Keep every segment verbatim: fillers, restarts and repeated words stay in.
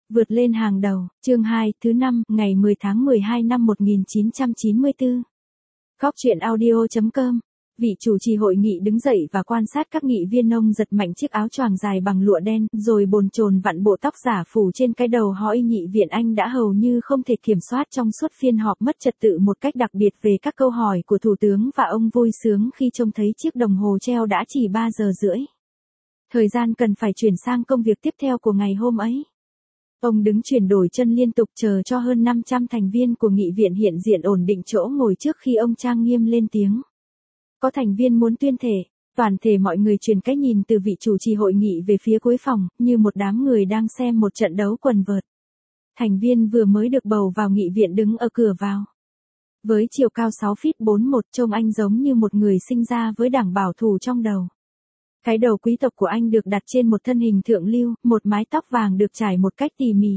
Vượt lên hàng đầu, chương hai, thứ năm, ngày mười tháng mười hai năm một nghìn chín trăm chín mươi tư. Góc truyện audio chấm com. Vị chủ trì hội nghị đứng dậy và quan sát các nghị viên. Ông giật mạnh chiếc áo choàng dài bằng lụa đen, rồi bồn chồn vặn bộ tóc giả phủ trên cái đầu. Hỏi nghị viện Anh đã hầu như không thể kiểm soát trong suốt phiên họp mất trật tự một cách đặc biệt về các câu hỏi của Thủ tướng, và ông vui sướng khi trông thấy chiếc đồng hồ treo đã chỉ ba giờ rưỡi. Thời gian cần phải chuyển sang công việc tiếp theo của ngày hôm ấy. Ông đứng chuyển đổi chân liên tục chờ cho hơn năm trăm thành viên của nghị viện hiện diện ổn định chỗ ngồi trước khi ông trang nghiêm lên tiếng. Có thành viên muốn tuyên thệ, toàn thể mọi người chuyển cái nhìn từ vị chủ trì hội nghị về phía cuối phòng, như một đám người đang xem một trận đấu quần vợt. Thành viên vừa mới được bầu vào nghị viện đứng ở cửa vào. Với chiều cao sáu feet bốn một, trông anh giống như một người sinh ra với đảng bảo thủ trong đầu. Cái đầu quý tộc của anh được đặt trên một thân hình thượng lưu, một mái tóc vàng được trải một cách tỉ mỉ.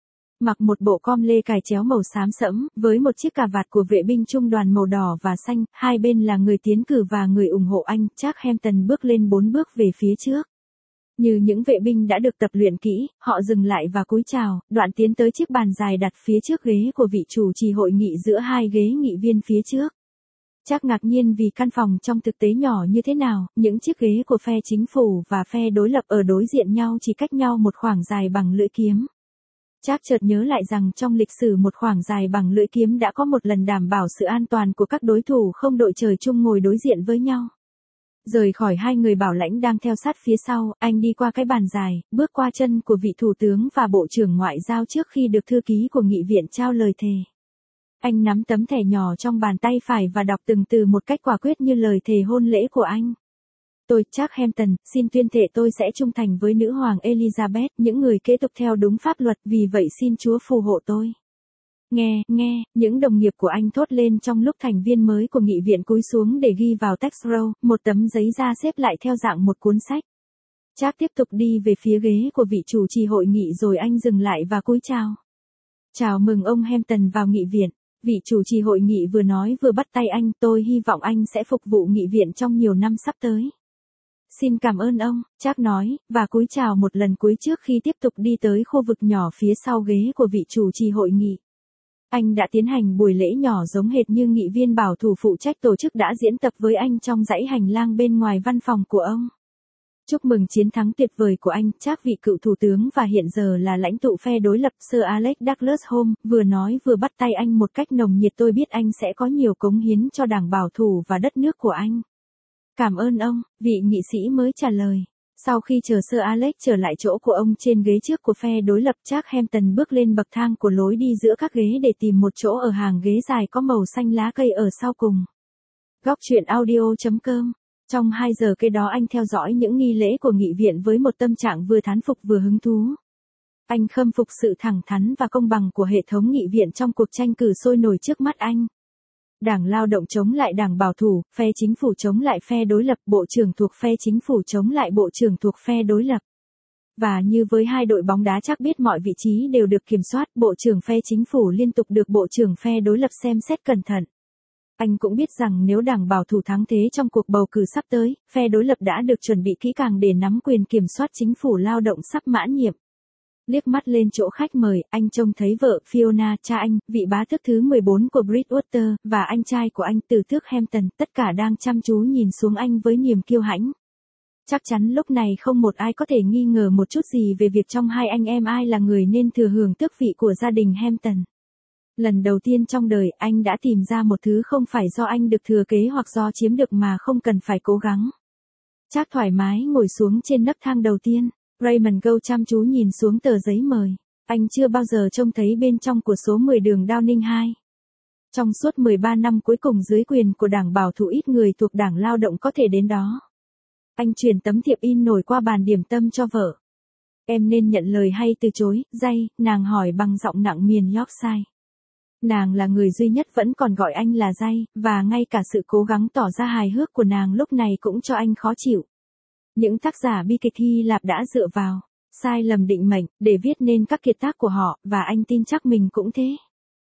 Mặc một bộ com lê cài chéo màu xám sẫm, với một chiếc cà vạt của vệ binh trung đoàn màu đỏ và xanh, hai bên là người tiến cử và người ủng hộ anh. Jack Hampton bước lên bốn bước về phía trước. Như những vệ binh đã được tập luyện kỹ, họ dừng lại và cúi chào, đoạn tiến tới chiếc bàn dài đặt phía trước ghế của vị chủ trì hội nghị giữa hai ghế nghị viên phía trước. Chắc ngạc nhiên vì căn phòng trong thực tế nhỏ như thế nào, những chiếc ghế của phe chính phủ và phe đối lập ở đối diện nhau chỉ cách nhau một khoảng dài bằng lưỡi kiếm. Chắc chợt nhớ lại rằng trong lịch sử một khoảng dài bằng lưỡi kiếm đã có một lần đảm bảo sự an toàn của các đối thủ không đội trời chung ngồi đối diện với nhau. Rời khỏi hai người bảo lãnh đang theo sát phía sau, anh đi qua cái bàn dài, bước qua chân của vị thủ tướng và bộ trưởng ngoại giao trước khi được thư ký của nghị viện trao lời thề. Anh nắm tấm thẻ nhỏ trong bàn tay phải và đọc từng từ một cách quả quyết như lời thề hôn lễ của anh. Tôi, Jack Hampton, xin tuyên thệ tôi sẽ trung thành với nữ hoàng Elizabeth, những người kế tục theo đúng pháp luật, vì vậy xin Chúa phù hộ tôi. Nghe, nghe, những đồng nghiệp của anh thốt lên trong lúc thành viên mới của nghị viện cúi xuống để ghi vào text roll, một tấm giấy da xếp lại theo dạng một cuốn sách. Jack tiếp tục đi về phía ghế của vị chủ trì hội nghị rồi anh dừng lại và cúi chào. Chào mừng ông Hampton vào nghị viện. Vị chủ trì hội nghị vừa nói vừa bắt tay anh. Tôi hy vọng anh sẽ phục vụ nghị viện trong nhiều năm sắp tới. Xin cảm ơn ông, Jack nói, và cúi chào một lần cuối trước khi tiếp tục đi tới khu vực nhỏ phía sau ghế của vị chủ trì hội nghị. Anh đã tiến hành buổi lễ nhỏ giống hệt như nghị viên bảo thủ phụ trách tổ chức đã diễn tập với anh trong dãy hành lang bên ngoài văn phòng của ông. Chúc mừng chiến thắng tuyệt vời của anh, Jack. Vị cựu thủ tướng và hiện giờ là lãnh tụ phe đối lập Sir Alex Douglas Home vừa nói vừa bắt tay anh một cách nồng nhiệt. Tôi biết anh sẽ có nhiều cống hiến cho đảng bảo thủ và đất nước của anh. Cảm ơn ông, vị nghị sĩ mới trả lời. Sau khi chờ Sir Alex trở lại chỗ của ông trên ghế trước của phe đối lập, Jack Hampton bước lên bậc thang của lối đi giữa các ghế để tìm một chỗ ở hàng ghế dài có màu xanh lá cây ở sau cùng. Góc truyện audio chấm com. Trong hai giờ kế đó anh theo dõi những nghi lễ của nghị viện với một tâm trạng vừa thán phục vừa hứng thú. Anh khâm phục sự thẳng thắn và công bằng của hệ thống nghị viện trong cuộc tranh cử sôi nổi trước mắt anh. Đảng Lao động chống lại đảng bảo thủ, phe chính phủ chống lại phe đối lập, bộ trưởng thuộc phe chính phủ chống lại bộ trưởng thuộc phe đối lập. Và như với hai đội bóng đá chắc biết mọi vị trí đều được kiểm soát, bộ trưởng phe chính phủ liên tục được bộ trưởng phe đối lập xem xét cẩn thận. Anh cũng biết rằng nếu đảng bảo thủ thắng thế trong cuộc bầu cử sắp tới, phe đối lập đã được chuẩn bị kỹ càng để nắm quyền kiểm soát chính phủ lao động sắp mãn nhiệm. Liếc mắt lên chỗ khách mời, anh trông thấy vợ Fiona, cha anh, vị bá tước thứ mười bốn của Bridgewater, và anh trai của anh, tử tước Hampton, tất cả đang chăm chú nhìn xuống anh với niềm kiêu hãnh. Chắc chắn lúc này không một ai có thể nghi ngờ một chút gì về việc trong hai anh em ai là người nên thừa hưởng tước vị của gia đình Hampton. Lần đầu tiên trong đời, anh đã tìm ra một thứ không phải do anh được thừa kế hoặc do chiếm được mà không cần phải cố gắng. Jack thoải mái ngồi xuống trên nấc thang đầu tiên. Raymond Gow chăm chú nhìn xuống tờ giấy mời. Anh chưa bao giờ trông thấy bên trong của số mười đường Downing hai. Trong suốt mười ba năm cuối cùng dưới quyền của đảng bảo thủ, ít người thuộc đảng lao động có thể đến đó. Anh truyền tấm thiệp in nổi qua bàn điểm tâm cho vợ. Em nên nhận lời hay từ chối, Jay? Nàng hỏi bằng giọng nặng miền Yorkshire. Nàng là người duy nhất vẫn còn gọi anh là Jay, và ngay cả sự cố gắng tỏ ra hài hước của nàng lúc này cũng cho anh khó chịu. Những tác giả bi kịch Hy Lạp đã dựa vào sai lầm định mệnh để viết nên các kiệt tác của họ, và anh tin chắc mình cũng thế.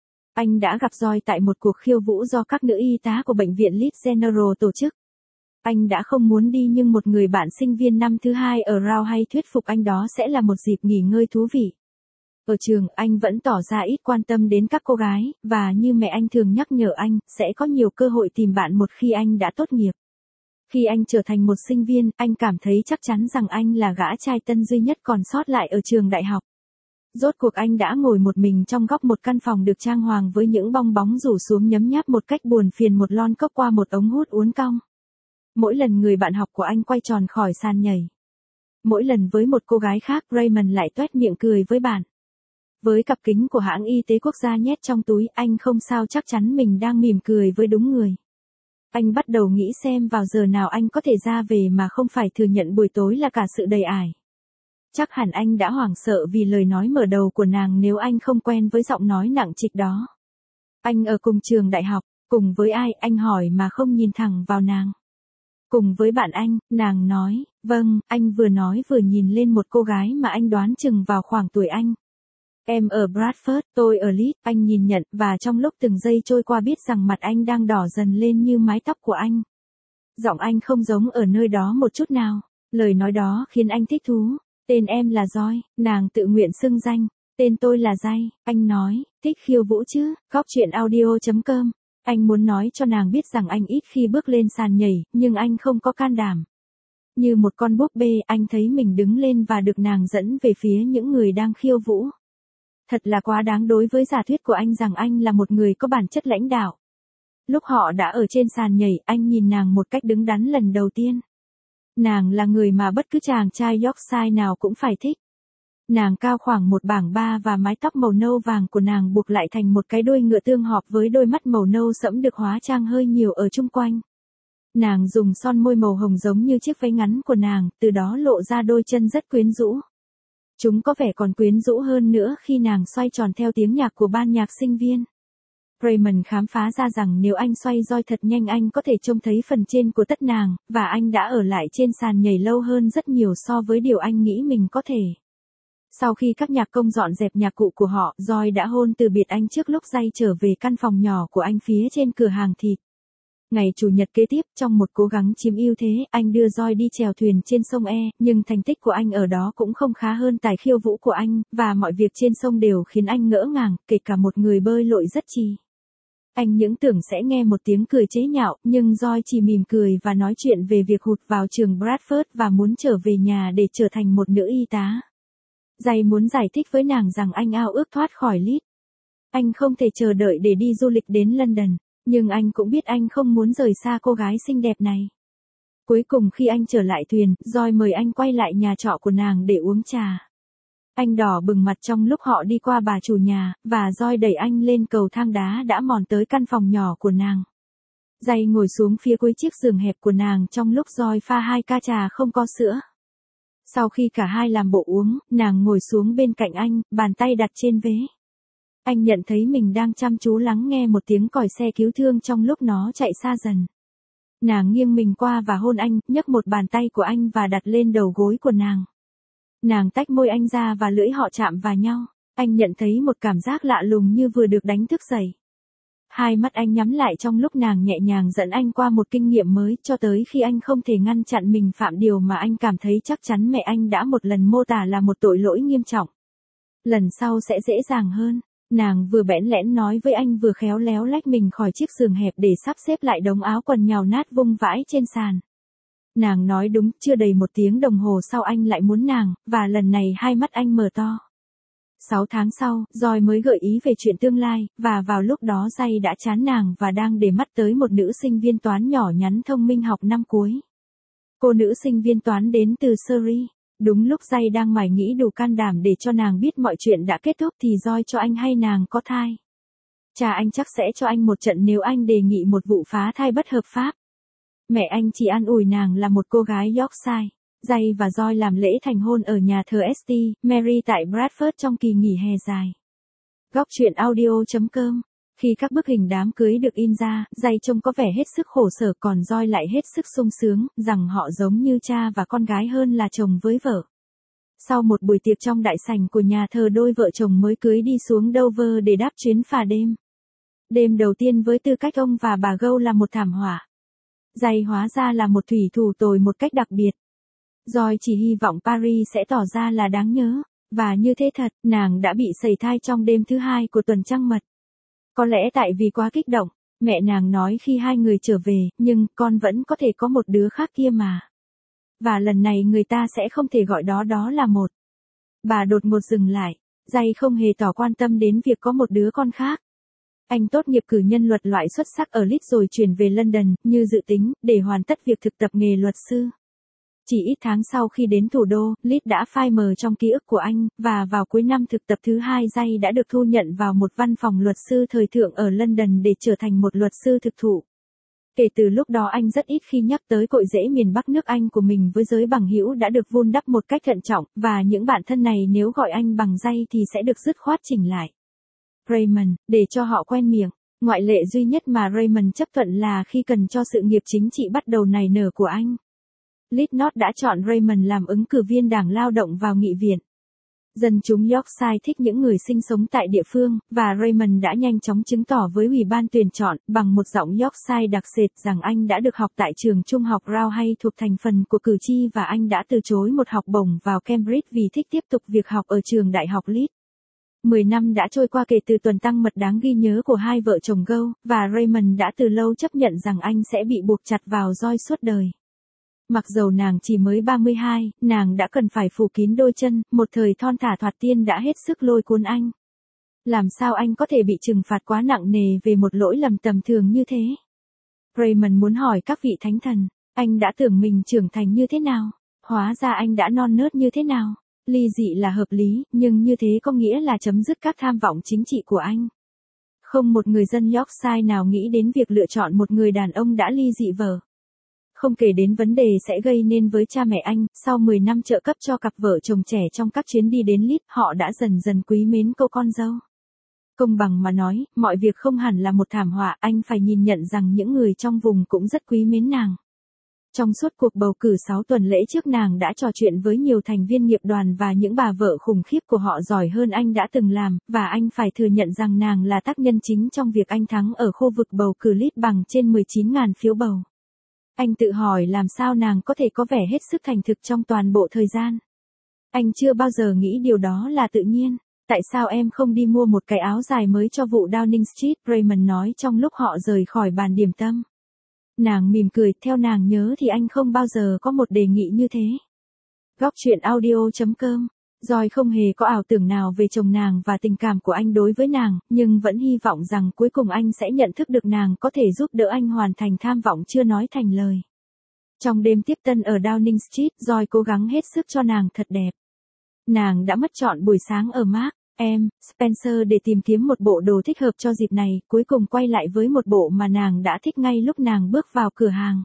Anh đã gặp Joy tại một cuộc khiêu vũ do các nữ y tá của bệnh viện Leeds General tổ chức. Anh đã không muốn đi nhưng một người bạn sinh viên năm thứ hai ở Round hay thuyết phục anh đó sẽ là một dịp nghỉ ngơi thú vị. Ở trường, anh vẫn tỏ ra ít quan tâm đến các cô gái, và như mẹ anh thường nhắc nhở anh, sẽ có nhiều cơ hội tìm bạn một khi anh đã tốt nghiệp. Khi anh trở thành một sinh viên, anh cảm thấy chắc chắn rằng anh là gã trai tân duy nhất còn sót lại ở trường đại học. Rốt cuộc anh đã ngồi một mình trong góc một căn phòng được trang hoàng với những bong bóng rủ xuống nhấm nháp một cách buồn phiền một lon cốc qua một ống hút uốn cong. Mỗi lần người bạn học của anh quay tròn khỏi sàn nhảy. Mỗi lần với một cô gái khác, Raymond lại toét miệng cười với bạn. Với cặp kính của hãng y tế quốc gia nhét trong túi, anh không sao chắc chắn mình đang mỉm cười với đúng người. Anh bắt đầu nghĩ xem vào giờ nào anh có thể ra về mà không phải thừa nhận buổi tối là cả sự đầy ải. Chắc hẳn anh đã hoảng sợ vì lời nói mở đầu của nàng nếu anh không quen với giọng nói nặng trịch đó. Anh ở cùng trường đại học, cùng với ai, anh hỏi mà không nhìn thẳng vào nàng. Cùng với bạn anh, nàng nói, vâng, anh vừa nói vừa nhìn lên một cô gái mà anh đoán chừng vào khoảng tuổi anh. Em ở Bradford, tôi ở Leeds, anh nhìn nhận, và trong lúc từng giây trôi qua biết rằng mặt anh đang đỏ dần lên như mái tóc của anh. Giọng anh không giống ở nơi đó một chút nào. Lời nói đó khiến anh thích thú. Tên em là Joy, nàng tự nguyện xưng danh. Tên tôi là Jay, anh nói, thích khiêu vũ chứ, góc chuyện audio chấm com. Anh muốn nói cho nàng biết rằng anh ít khi bước lên sàn nhảy, nhưng anh không có can đảm. Như một con búp bê, anh thấy mình đứng lên và được nàng dẫn về phía những người đang khiêu vũ. Thật là quá đáng đối với giả thuyết của anh rằng anh là một người có bản chất lãnh đạo. Lúc họ đã ở trên sàn nhảy, anh nhìn nàng một cách đứng đắn lần đầu tiên. Nàng là người mà bất cứ chàng trai Yorkshire nào cũng phải thích. Nàng cao khoảng một bảng ba và mái tóc màu nâu vàng của nàng buộc lại thành một cái đuôi ngựa tương hợp với đôi mắt màu nâu sẫm được hóa trang hơi nhiều ở chung quanh. Nàng dùng son môi màu hồng giống như chiếc váy ngắn của nàng, từ đó lộ ra đôi chân rất quyến rũ. Chúng có vẻ còn quyến rũ hơn nữa khi nàng xoay tròn theo tiếng nhạc của ban nhạc sinh viên. Raymond khám phá ra rằng nếu anh xoay roi thật nhanh anh có thể trông thấy phần trên của tất nàng, và anh đã ở lại trên sàn nhảy lâu hơn rất nhiều so với điều anh nghĩ mình có thể. Sau khi các nhạc công dọn dẹp nhạc cụ của họ, Joy đã hôn từ biệt anh trước lúc Jay trở về căn phòng nhỏ của anh phía trên cửa hàng thịt. Ngày Chủ nhật kế tiếp, trong một cố gắng chiếm ưu thế, anh đưa Joy đi chèo thuyền trên sông E, nhưng thành tích của anh ở đó cũng không khá hơn tài khiêu vũ của anh, và mọi việc trên sông đều khiến anh ngỡ ngàng, kể cả một người bơi lội rất trì. Anh những tưởng sẽ nghe một tiếng cười chế nhạo, nhưng Joy chỉ mỉm cười và nói chuyện về việc hụt vào trường Bradford và muốn trở về nhà để trở thành một nữ y tá. Jay muốn giải thích với nàng rằng anh ao ước thoát khỏi Leeds. Anh không thể chờ đợi để đi du lịch đến London, nhưng anh cũng biết anh không muốn rời xa cô gái xinh đẹp này. Cuối cùng khi anh trở lại thuyền, Joy mời anh quay lại nhà trọ của nàng để uống trà. Anh đỏ bừng mặt trong lúc họ đi qua bà chủ nhà, và Joy đẩy anh lên cầu thang đá đã mòn tới căn phòng nhỏ của nàng. Jay ngồi xuống phía cuối chiếc giường hẹp của nàng trong lúc Joy pha hai ca trà không có sữa. Sau khi cả hai làm bộ uống, nàng ngồi xuống bên cạnh anh, bàn tay đặt trên vế. Anh nhận thấy mình đang chăm chú lắng nghe một tiếng còi xe cứu thương trong lúc nó chạy xa dần. Nàng nghiêng mình qua và hôn anh, nhấc một bàn tay của anh và đặt lên đầu gối của nàng. Nàng tách môi anh ra và lưỡi họ chạm vào nhau. Anh nhận thấy một cảm giác lạ lùng như vừa được đánh thức dậy. Hai mắt anh nhắm lại trong lúc nàng nhẹ nhàng dẫn anh qua một kinh nghiệm mới, cho tới khi anh không thể ngăn chặn mình phạm điều mà anh cảm thấy chắc chắn mẹ anh đã một lần mô tả là một tội lỗi nghiêm trọng. Lần sau sẽ dễ dàng hơn. Nàng vừa bẽn lẽn nói với anh vừa khéo léo lách mình khỏi chiếc giường hẹp để sắp xếp lại đống áo quần nhào nát vung vãi trên sàn. Nàng nói đúng, chưa đầy một tiếng đồng hồ sau anh lại muốn nàng, và lần này hai mắt anh mở to. Sáu tháng sau, Joy mới gợi ý về chuyện tương lai, và vào lúc đó Jay đã chán nàng và đang để mắt tới một nữ sinh viên toán nhỏ nhắn thông minh học năm cuối. Cô nữ sinh viên toán đến từ Surrey. Đúng lúc Jay đang mải nghĩ đủ can đảm để cho nàng biết mọi chuyện đã kết thúc thì Joy cho anh hay nàng có thai. Cha anh chắc sẽ cho anh một trận nếu anh đề nghị một vụ phá thai bất hợp pháp. Mẹ anh chỉ an ủi nàng là một cô gái Yorkshire. Jay và Joy làm lễ thành hôn ở nhà thờ Saint Mary tại Bradford trong kỳ nghỉ hè dài. Góc chuyện audio chấm com. Khi các bức hình đám cưới được in ra, Jay trông có vẻ hết sức khổ sở còn Joy lại hết sức sung sướng, rằng họ giống như cha và con gái hơn là chồng với vợ. Sau một buổi tiệc trong đại sảnh của nhà thờ, đôi vợ chồng mới cưới đi xuống Dover để đáp chuyến phà đêm. Đêm đầu tiên với tư cách ông và bà Gâu là một thảm họa. Jay hóa ra là một thủy thủ tồi một cách đặc biệt. Joy chỉ hy vọng Paris sẽ tỏ ra là đáng nhớ. Và như thế thật, nàng đã bị sẩy thai trong đêm thứ hai của tuần trăng mật. Có lẽ tại vì quá kích động, mẹ nàng nói khi hai người trở về, nhưng con vẫn có thể có một đứa khác kia mà. Và lần này người ta sẽ không thể gọi đó đó là một. Bà đột ngột dừng lại, Jay không hề tỏ quan tâm đến việc có một đứa con khác. Anh tốt nghiệp cử nhân luật loại xuất sắc ở Leeds rồi chuyển về London, như dự tính, để hoàn tất việc thực tập nghề luật sư. Chỉ ít tháng sau khi đến thủ đô, Leeds đã phai mờ trong ký ức của anh, và vào cuối năm thực tập thứ hai Jay đã được thu nhận vào một văn phòng luật sư thời thượng ở London để trở thành một luật sư thực thụ. Kể từ lúc đó anh rất ít khi nhắc tới cội rễ miền Bắc nước Anh của mình với giới bằng hữu đã được vun đắp một cách thận trọng, và những bạn thân này nếu gọi anh bằng Jay thì sẽ được dứt khoát chỉnh lại Raymond, để cho họ quen miệng. Ngoại lệ duy nhất mà Raymond chấp thuận là khi cần cho sự nghiệp chính trị bắt đầu nảy nở của anh. Leeds North đã chọn Raymond làm ứng cử viên Đảng Lao động vào nghị viện. Dân chúng Yorkshire thích những người sinh sống tại địa phương, và Raymond đã nhanh chóng chứng tỏ với ủy ban tuyển chọn, bằng một giọng Yorkshire đặc sệt rằng anh đã được học tại trường trung học Roundhay thuộc thành phần của cử tri và anh đã từ chối một học bổng vào Cambridge vì thích tiếp tục việc học ở trường đại học Leeds. Mười năm đã trôi qua kể từ tuần tăng mật đáng ghi nhớ của hai vợ chồng Gow, và Raymond đã từ lâu chấp nhận rằng anh sẽ bị buộc chặt vào roi suốt đời. Mặc dầu nàng chỉ mới ba mươi hai, nàng đã cần phải phủ kín đôi chân, một thời thon thả thoạt tiên đã hết sức lôi cuốn anh. Làm sao anh có thể bị trừng phạt quá nặng nề về một lỗi lầm tầm thường như thế? Raymond muốn hỏi các vị thánh thần, anh đã tưởng mình trưởng thành như thế nào? Hóa ra anh đã non nớt như thế nào? Ly dị là hợp lý, nhưng như thế có nghĩa là chấm dứt các tham vọng chính trị của anh. Không một người dân Yorkshire nào nghĩ đến việc lựa chọn một người đàn ông đã ly dị vợ. Không kể đến vấn đề sẽ gây nên với cha mẹ anh, sau mười năm trợ cấp cho cặp vợ chồng trẻ trong các chuyến đi đến Leeds, họ đã dần dần quý mến cô con dâu. Công bằng mà nói, mọi việc không hẳn là một thảm họa, anh phải nhìn nhận rằng những người trong vùng cũng rất quý mến nàng. Trong suốt cuộc bầu cử sáu tuần lễ trước nàng đã trò chuyện với nhiều thành viên nghiệp đoàn và những bà vợ khủng khiếp của họ giỏi hơn anh đã từng làm, và anh phải thừa nhận rằng nàng là tác nhân chính trong việc anh thắng ở khu vực bầu cử Leeds bằng trên mười chín nghìn phiếu bầu. Anh tự hỏi làm sao nàng có thể có vẻ hết sức thành thực trong toàn bộ thời gian. Anh chưa bao giờ nghĩ điều đó là tự nhiên. Tại sao em không đi mua một cái áo dài mới cho vụ Downing Street, Raymond nói trong lúc họ rời khỏi bàn điểm tâm. Nàng mỉm cười, theo nàng nhớ thì anh không bao giờ có một đề nghị như thế. Góc truyện audio chấm com. Joy không hề có ảo tưởng nào về chồng nàng và tình cảm của anh đối với nàng, nhưng vẫn hy vọng rằng cuối cùng anh sẽ nhận thức được nàng có thể giúp đỡ anh hoàn thành tham vọng chưa nói thành lời. Trong đêm tiếp tân ở Downing Street, Joy cố gắng hết sức cho nàng thật đẹp. Nàng đã mất trọn buổi sáng ở Marks and Spencer để tìm kiếm một bộ đồ thích hợp cho dịp này, cuối cùng quay lại với một bộ mà nàng đã thích ngay lúc nàng bước vào cửa hàng.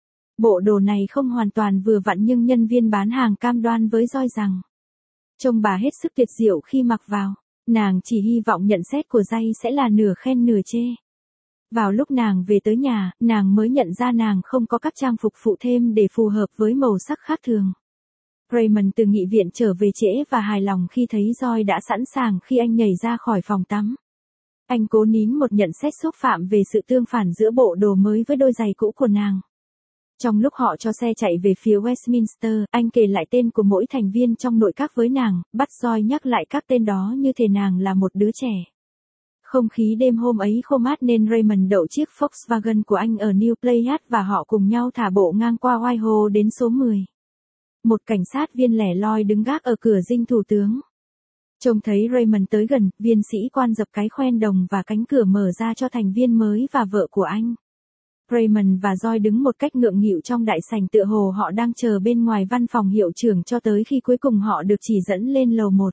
Bộ đồ này không hoàn toàn vừa vặn nhưng nhân viên bán hàng cam đoan với Joy rằng trông bà hết sức tuyệt diệu khi mặc vào. Nàng chỉ hy vọng nhận xét của Jay sẽ là nửa khen nửa chê. Vào lúc nàng về tới nhà, nàng mới nhận ra nàng không có các trang phục phụ thêm để phù hợp với màu sắc khác thường. Raymond từ nghị viện trở về trễ và hài lòng khi thấy Joy đã sẵn sàng khi anh nhảy ra khỏi phòng tắm. Anh cố nín một nhận xét xúc phạm về sự tương phản giữa bộ đồ mới với đôi giày cũ của nàng. Trong lúc họ cho xe chạy về phía Westminster, anh kể lại tên của mỗi thành viên trong nội các với nàng, bắt Joy nhắc lại các tên đó như thể nàng là một đứa trẻ. Không khí đêm hôm ấy khô mát nên Raymond đậu chiếc Volkswagen của anh ở New Playhouse và họ cùng nhau thả bộ ngang qua Whitehall đến số mười. Một cảnh sát viên lẻ loi đứng gác ở cửa dinh thủ tướng. Trông thấy Raymond tới gần, viên sĩ quan dập cái khoen đồng và cánh cửa mở ra cho thành viên mới và vợ của anh. Raymond và Joy đứng một cách ngượng nghịu trong đại sảnh tựa hồ họ đang chờ bên ngoài văn phòng hiệu trưởng cho tới khi cuối cùng họ được chỉ dẫn lên lầu một.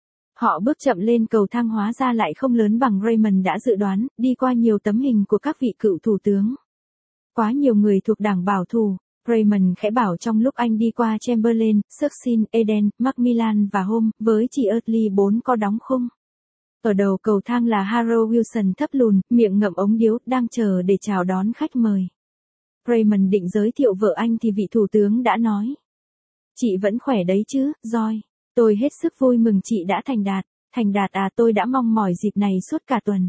Họ bước chậm lên cầu thang hóa ra lại không lớn bằng Raymond đã dự đoán, đi qua nhiều tấm hình của các vị cựu thủ tướng. Quá nhiều người thuộc đảng bảo thủ, Raymond khẽ bảo trong lúc anh đi qua Chamberlain, Churchill, Eden, Macmillan và Home, với chị Audley bốn có đóng khung. Ở đầu cầu thang là Harold Wilson thấp lùn, miệng ngậm ống điếu, đang chờ để chào đón khách mời. Raymond định giới thiệu vợ anh thì vị thủ tướng đã nói. Chị vẫn khỏe đấy chứ, Joy. Tôi hết sức vui mừng chị đã thành đạt. Thành đạt à, tôi đã mong mỏi dịp này suốt cả tuần.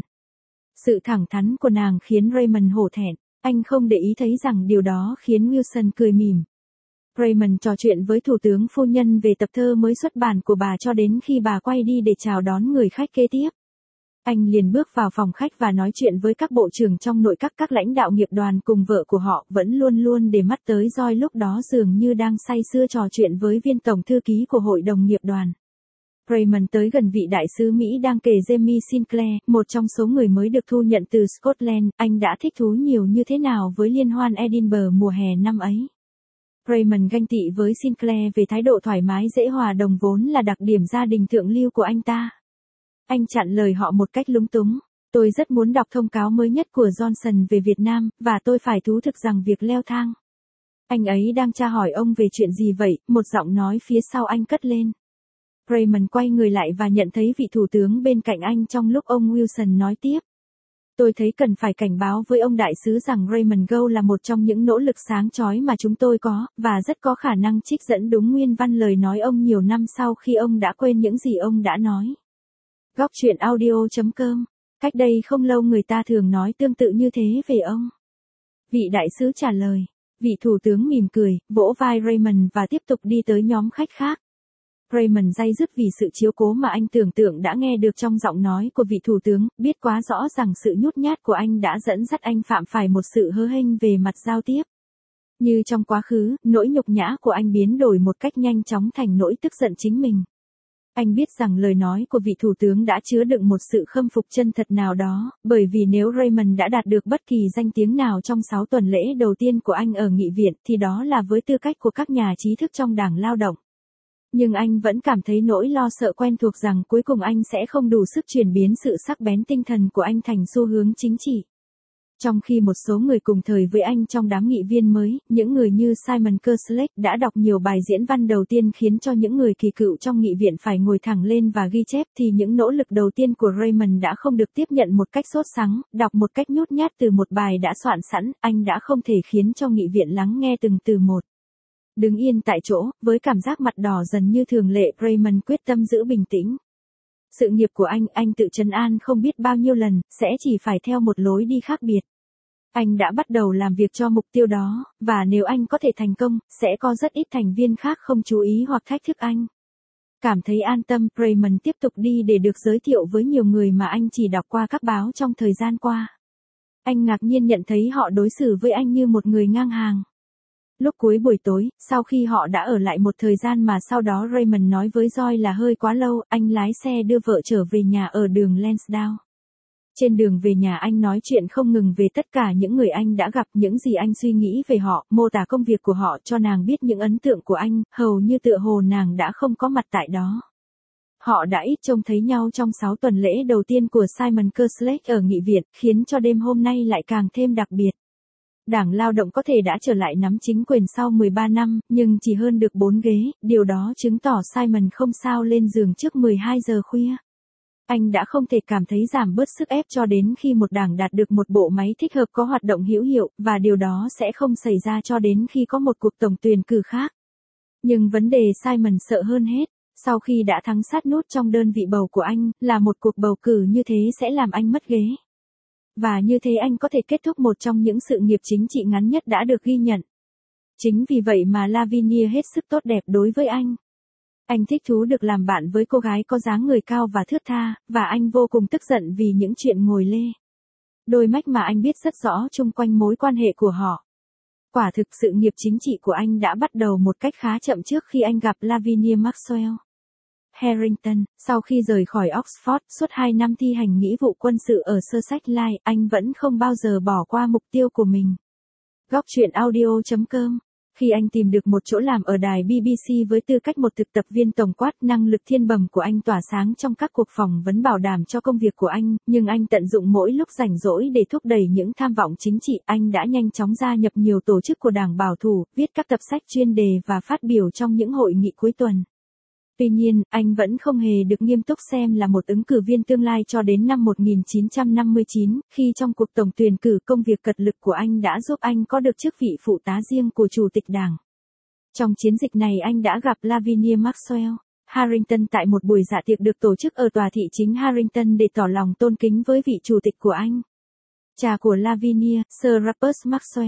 Sự thẳng thắn của nàng khiến Raymond hổ thẹn. Anh không để ý thấy rằng điều đó khiến Wilson cười mỉm. Raymond trò chuyện với thủ tướng phu nhân về tập thơ mới xuất bản của bà cho đến khi bà quay đi để chào đón người khách kế tiếp. Anh liền bước vào phòng khách và nói chuyện với các bộ trưởng trong nội các, các lãnh đạo nghiệp đoàn cùng vợ của họ, vẫn luôn luôn để mắt tới Joy lúc đó dường như đang say sưa trò chuyện với viên tổng thư ký của hội đồng nghiệp đoàn. Raymond tới gần vị đại sứ Mỹ đang kể Jamie Sinclair, một trong số người mới được thu nhận từ Scotland. Anh đã thích thú nhiều như thế nào với liên hoan Edinburgh mùa hè năm ấy. Raymond ganh tị với Sinclair về thái độ thoải mái dễ hòa đồng vốn là đặc điểm gia đình thượng lưu của anh ta. Anh chặn lời họ một cách lúng túng. Tôi rất muốn đọc thông cáo mới nhất của Johnson về Việt Nam, và tôi phải thú thực rằng việc leo thang. Anh ấy đang tra hỏi ông về chuyện gì vậy? Một giọng nói phía sau anh cất lên. Raymond quay người lại và nhận thấy vị thủ tướng bên cạnh anh trong lúc ông Wilson nói tiếp. Tôi thấy cần phải cảnh báo với ông đại sứ rằng Raymond Gow là một trong những nỗ lực sáng chói mà chúng tôi có, và rất có khả năng trích dẫn đúng nguyên văn lời nói ông nhiều năm sau khi ông đã quên những gì ông đã nói. Góc truyện audio chấm com. Cách đây không lâu người ta thường nói tương tự như thế về ông. Vị đại sứ trả lời. Vị thủ tướng mỉm cười, vỗ vai Raymond và tiếp tục đi tới nhóm khách khác. Raymond day dứt vì sự chiếu cố mà anh tưởng tượng đã nghe được trong giọng nói của vị thủ tướng, biết quá rõ rằng sự nhút nhát của anh đã dẫn dắt anh phạm phải một sự hớ hênh về mặt giao tiếp. Như trong quá khứ, nỗi nhục nhã của anh biến đổi một cách nhanh chóng thành nỗi tức giận chính mình. Anh biết rằng lời nói của vị thủ tướng đã chứa đựng một sự khâm phục chân thật nào đó, bởi vì nếu Raymond đã đạt được bất kỳ danh tiếng nào trong sáu tuần lễ đầu tiên của anh ở nghị viện thì đó là với tư cách của các nhà trí thức trong Đảng Lao động. Nhưng anh vẫn cảm thấy nỗi lo sợ quen thuộc rằng cuối cùng anh sẽ không đủ sức chuyển biến sự sắc bén tinh thần của anh thành xu hướng chính trị. Trong khi một số người cùng thời với anh trong đám nghị viên mới, những người như Simon Kerslake đã đọc nhiều bài diễn văn đầu tiên khiến cho những người kỳ cựu trong nghị viện phải ngồi thẳng lên và ghi chép, thì những nỗ lực đầu tiên của Raymond đã không được tiếp nhận một cách sốt sắng, đọc một cách nhút nhát từ một bài đã soạn sẵn, anh đã không thể khiến cho nghị viện lắng nghe từng từ một. Đứng yên tại chỗ, với cảm giác mặt đỏ dần như thường lệ, Raymond quyết tâm giữ bình tĩnh. Sự nghiệp của anh, anh tự trấn an không biết bao nhiêu lần, sẽ chỉ phải theo một lối đi khác biệt. Anh đã bắt đầu làm việc cho mục tiêu đó, và nếu anh có thể thành công, sẽ có rất ít thành viên khác không chú ý hoặc thách thức anh. Cảm thấy an tâm, Raymond tiếp tục đi để được giới thiệu với nhiều người mà anh chỉ đọc qua các báo trong thời gian qua. Anh ngạc nhiên nhận thấy họ đối xử với anh như một người ngang hàng. Lúc cuối buổi tối, sau khi họ đã ở lại một thời gian mà sau đó Raymond nói với Joy là hơi quá lâu, anh lái xe đưa vợ trở về nhà ở đường Lansdowne. Trên đường về nhà anh nói chuyện không ngừng về tất cả những người anh đã gặp, những gì anh suy nghĩ về họ, mô tả công việc của họ cho nàng biết những ấn tượng của anh, hầu như tựa hồ nàng đã không có mặt tại đó. Họ đã ít trông thấy nhau trong sáu tuần lễ đầu tiên của Simon Kerslake ở nghị viện, khiến cho đêm hôm nay lại càng thêm đặc biệt. Đảng Lao động có thể đã trở lại nắm chính quyền sau mười ba năm, nhưng chỉ hơn được bốn ghế, điều đó chứng tỏ Simon không sao lên giường trước mười hai giờ khuya. Anh đã không thể cảm thấy giảm bớt sức ép cho đến khi một đảng đạt được một bộ máy thích hợp có hoạt động hữu hiệu, và điều đó sẽ không xảy ra cho đến khi có một cuộc tổng tuyển cử khác. Nhưng vấn đề Simon sợ hơn hết, sau khi đã thắng sát nút trong đơn vị bầu của anh, là một cuộc bầu cử như thế sẽ làm anh mất ghế. Và như thế anh có thể kết thúc một trong những sự nghiệp chính trị ngắn nhất đã được ghi nhận. Chính vì vậy mà Lavinia hết sức tốt đẹp đối với anh. Anh thích thú được làm bạn với cô gái có dáng người cao và thướt tha, và anh vô cùng tức giận vì những chuyện ngồi lê đôi mách mà anh biết rất rõ chung quanh mối quan hệ của họ. Quả thực sự nghiệp chính trị của anh đã bắt đầu một cách khá chậm trước khi anh gặp Lavinia Maxwell. Harrington, sau khi rời khỏi Oxford suốt hai năm thi hành nghĩa vụ quân sự ở Sussex Light, anh vẫn không bao giờ bỏ qua mục tiêu của mình. Góc truyện audio chấm com. Khi anh tìm được một chỗ làm ở đài B B C với tư cách một thực tập viên tổng quát, năng lực thiên bẩm của anh tỏa sáng trong các cuộc phỏng vấn bảo đảm cho công việc của anh, nhưng anh tận dụng mỗi lúc rảnh rỗi để thúc đẩy những tham vọng chính trị. Anh đã nhanh chóng gia nhập nhiều tổ chức của Đảng Bảo thủ, viết các tập sách chuyên đề và phát biểu trong những hội nghị cuối tuần. Tuy nhiên, anh vẫn không hề được nghiêm túc xem là một ứng cử viên tương lai cho đến năm một nghìn chín trăm năm mươi chín, khi trong cuộc tổng tuyển cử công việc cật lực của anh đã giúp anh có được chức vị phụ tá riêng của chủ tịch đảng. Trong chiến dịch này anh đã gặp Lavinia Maxwell Harrington tại một buổi dạ tiệc được tổ chức ở tòa thị chính Harrington để tỏ lòng tôn kính với vị chủ tịch của anh. Cha của Lavinia, Sir Rupert Maxwell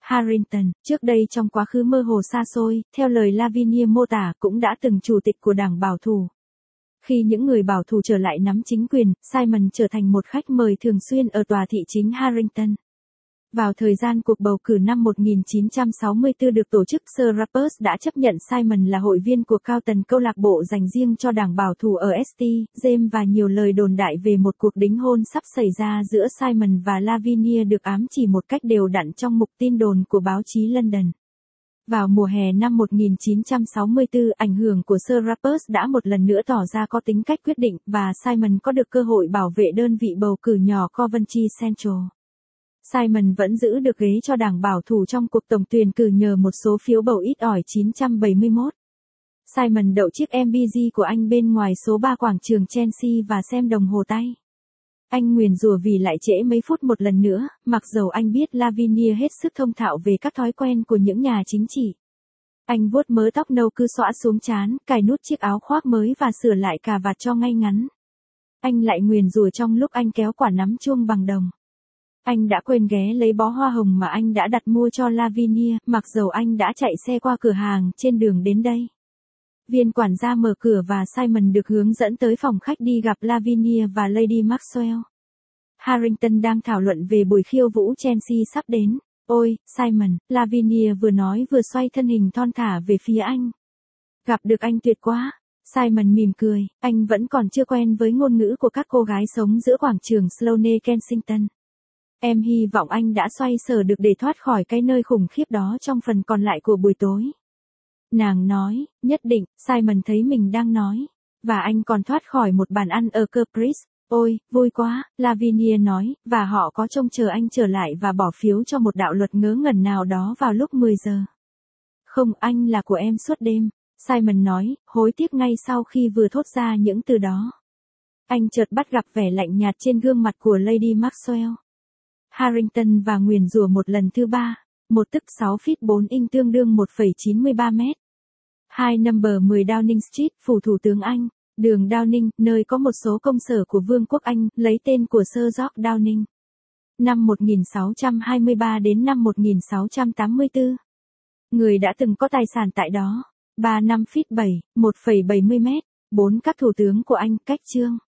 Harrington, trước đây trong quá khứ mơ hồ xa xôi, theo lời Lavinia mô tả, cũng đã từng chủ tịch của đảng bảo thủ. Khi những người bảo thủ trở lại nắm chính quyền, Simon trở thành một khách mời thường xuyên ở tòa thị chính Harrington. Vào thời gian cuộc bầu cử năm một nghìn chín trăm sáu mươi tư được tổ chức, Sir Rupert đã chấp nhận Simon là hội viên của cao tầng câu lạc bộ dành riêng cho đảng bảo thủ ở St. James, và nhiều lời đồn đại về một cuộc đính hôn sắp xảy ra giữa Simon và Lavinia được ám chỉ một cách đều đặn trong mục tin đồn của báo chí London. Vào mùa hè năm một nghìn chín trăm sáu mươi tư, ảnh hưởng của Sir Rupert đã một lần nữa tỏ ra có tính cách quyết định, và Simon có được cơ hội bảo vệ đơn vị bầu cử nhỏ Coventry Central. Simon vẫn giữ được ghế cho đảng bảo thủ trong cuộc tổng tuyển cử nhờ một số phiếu bầu ít ỏi chín trăm bảy mươi mốt. Simon đậu chiếc em pê giê của anh bên ngoài số ba quảng trường Chelsea và xem đồng hồ tay. Anh nguyền rủa vì lại trễ mấy phút một lần nữa, mặc dầu anh biết Lavinia hết sức thông thạo về các thói quen của những nhà chính trị. Anh vuốt mớ tóc nâu cứ xõa xuống trán, cài nút chiếc áo khoác mới và sửa lại cà vạt cho ngay ngắn. Anh lại nguyền rủa trong lúc anh kéo quả nắm chuông bằng đồng. Anh đã quên ghé lấy bó hoa hồng mà anh đã đặt mua cho Lavinia, mặc dầu anh đã chạy xe qua cửa hàng trên đường đến đây. Viên quản gia mở cửa và Simon được hướng dẫn tới phòng khách đi gặp Lavinia và Lady Maxwell. Harrington đang thảo luận về buổi khiêu vũ Chelsea sắp đến. Ôi, Simon, Lavinia vừa nói vừa xoay thân hình thon thả về phía anh. Gặp được anh tuyệt quá. Simon mỉm cười, anh vẫn còn chưa quen với ngôn ngữ của các cô gái sống giữa quảng trường Sloane Kensington. Em hy vọng anh đã xoay sở được để thoát khỏi cái nơi khủng khiếp đó trong phần còn lại của buổi tối. Nàng nói, nhất định, Simon thấy mình đang nói. Và anh còn thoát khỏi một bàn ăn ở Cambridge. Ôi, vui quá, Lavinia nói, và họ có trông chờ anh trở lại và bỏ phiếu cho một đạo luật ngớ ngẩn nào đó vào lúc mười giờ. Không, anh là của em suốt đêm, Simon nói, hối tiếc ngay sau khi vừa thốt ra những từ đó. Anh chợt bắt gặp vẻ lạnh nhạt trên gương mặt của Lady Maxwell. Harrington và nguyền rủa một lần thứ ba, một tức sáu feet bốn inch tương đương một phẩy chín mươi ba mét. hai number mười Downing Street, phủ thủ tướng Anh, đường Downing, nơi có một số công sở của Vương quốc Anh, lấy tên của Sir George Downing. Năm một nghìn sáu trăm hai mươi ba đến năm một nghìn sáu trăm tám mươi tư. Người đã từng có tài sản tại đó. ba năm feet bảy, một phẩy bảy mươi mét. bốn các thủ tướng của Anh, cách chương.